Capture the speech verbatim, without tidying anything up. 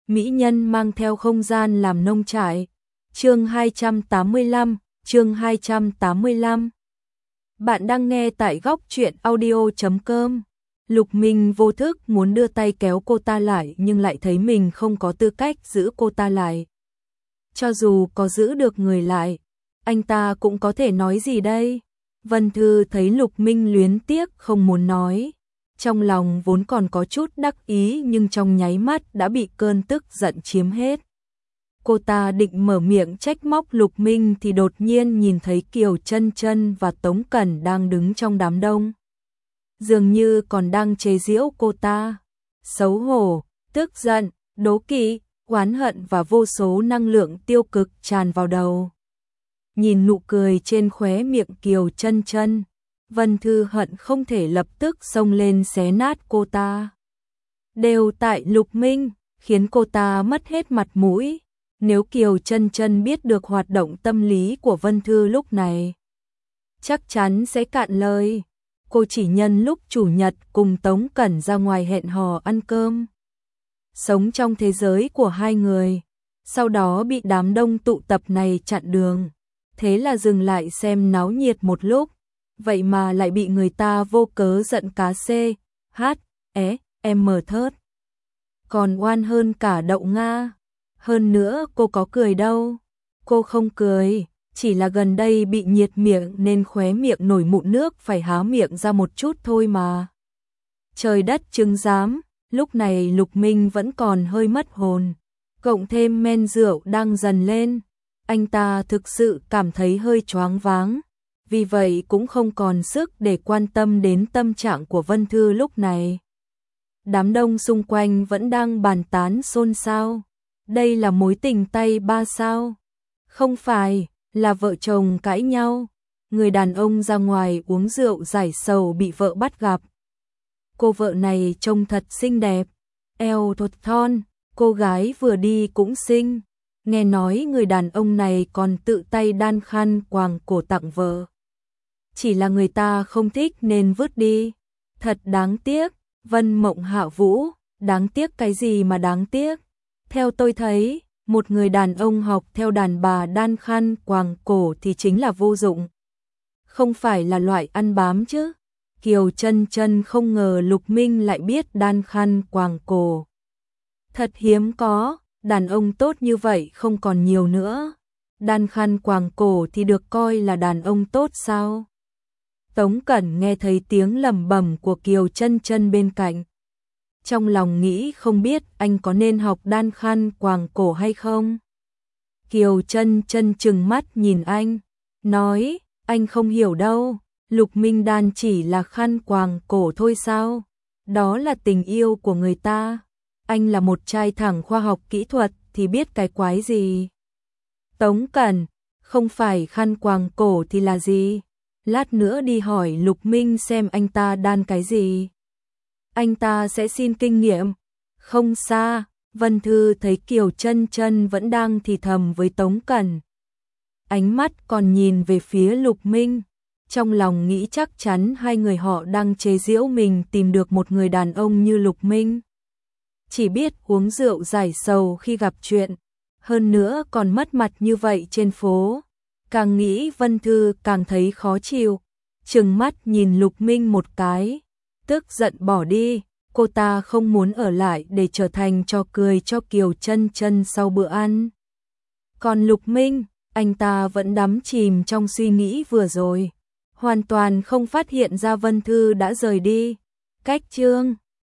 mỹ nhân mang theo không gian làm nông trại. Chương hai trăm tám mươi lăm, chương hai trăm tám mươi lăm. Bạn đang nghe tại góc truyện audio chấm com. Lục Minh vô thức muốn đưa tay kéo cô ta lại nhưng lại thấy mình không có tư cách giữ cô ta lại. Cho dù có giữ được người lại, anh ta cũng có thể nói gì đây? Vân Thư thấy Lục Minh luyến tiếc không muốn nói. Trong lòng vốn còn có chút đắc ý nhưng trong nháy mắt đã bị cơn tức giận chiếm hết. Cô ta định mở miệng trách móc Lục Minh thì đột nhiên nhìn thấy Kiều Chân Chân và Tống Cẩn đang đứng trong đám đông. Dường như còn đang chế giễu cô ta. Xấu hổ, tức giận, đố kỵ, oán hận và vô số năng lượng tiêu cực tràn vào đầu. Nhìn nụ cười trên khóe miệng Kiều Chân Chân, Vân Thư hận không thể lập tức xông lên xé nát cô ta. Đều tại Lục Minh, khiến cô ta mất hết mặt mũi. Nếu Kiều Chân Chân biết được hoạt động tâm lý của Vân Thư lúc này, chắc chắn sẽ cạn lời. Cô chỉ nhân lúc chủ nhật cùng Tống Cẩn ra ngoài hẹn hò ăn cơm, sống trong thế giới của hai người, sau đó bị đám đông tụ tập này chặn đường. Thế là dừng lại xem náo nhiệt một lúc, vậy mà lại bị người ta vô cớ giận cá xê, hát, é, em mờ thớt. Còn oan hơn cả đậu Nga. Hơn nữa cô có cười đâu. Cô không cười, chỉ là gần đây bị nhiệt miệng nên khóe miệng nổi mụn nước phải há miệng ra một chút thôi mà. Trời đất chứng giám, lúc này Lục Minh vẫn còn hơi mất hồn. Cộng thêm men rượu đang dần lên, anh ta thực sự cảm thấy hơi choáng váng. Vì vậy cũng không còn sức để quan tâm đến tâm trạng của Vân Thư lúc này. Đám đông xung quanh vẫn đang bàn tán xôn xao. Đây là mối tình tay ba sao? Không phải, là vợ chồng cãi nhau. Người đàn ông ra ngoài uống rượu giải sầu bị vợ bắt gặp. Cô vợ này trông thật xinh đẹp, eo thon thon, cô gái vừa đi cũng xinh. Nghe nói người đàn ông này còn tự tay đan khăn quàng cổ tặng vợ. Chỉ là người ta không thích nên vứt đi. Thật đáng tiếc. Vân Mộng Hạ Vũ, đáng tiếc cái gì mà đáng tiếc? Theo tôi thấy, một người đàn ông học theo đàn bà đan khăn quàng cổ thì chính là vô dụng. Không phải là loại ăn bám chứ. Kiều Chân Chân không ngờ Lục Minh lại biết đan khăn quàng cổ. Thật hiếm có, đàn ông tốt như vậy không còn nhiều nữa. Đan khăn quàng cổ thì được coi là đàn ông tốt sao? Tống Cẩn nghe thấy tiếng lẩm bẩm của Kiều Chân Chân bên cạnh. Trong lòng nghĩ không biết anh có nên học đan khăn quàng cổ hay không. Kiều Chân Chân trừng mắt nhìn anh, nói, anh không hiểu đâu, Lục Minh đan chỉ là khăn quàng cổ thôi sao? Đó là tình yêu của người ta. Anh là một trai thẳng khoa học kỹ thuật thì biết cái quái gì. Tống Cẩn, không phải khăn quàng cổ thì là gì? Lát nữa đi hỏi Lục Minh xem anh ta đan cái gì. Anh ta sẽ xin kinh nghiệm. Không xa, Vân Thư thấy Kiều Chân Chân vẫn đang thì thầm với Tống Cẩn. Ánh mắt còn nhìn về phía Lục Minh. Trong lòng nghĩ chắc chắn hai người họ đang chế giễu mình tìm được một người đàn ông như Lục Minh. Chỉ biết uống rượu giải sầu khi gặp chuyện. Hơn nữa còn mất mặt như vậy trên phố. Càng nghĩ Vân Thư càng thấy khó chịu. Trừng mắt nhìn Lục Minh một cái. Tức giận bỏ đi. Cô ta không muốn ở lại để trở thành trò cười cho Kiều Chân Chân sau bữa ăn. Còn Lục Minh, anh ta vẫn đắm chìm trong suy nghĩ vừa rồi. Hoàn toàn không phát hiện ra Vân Thư đã rời đi. Cách chương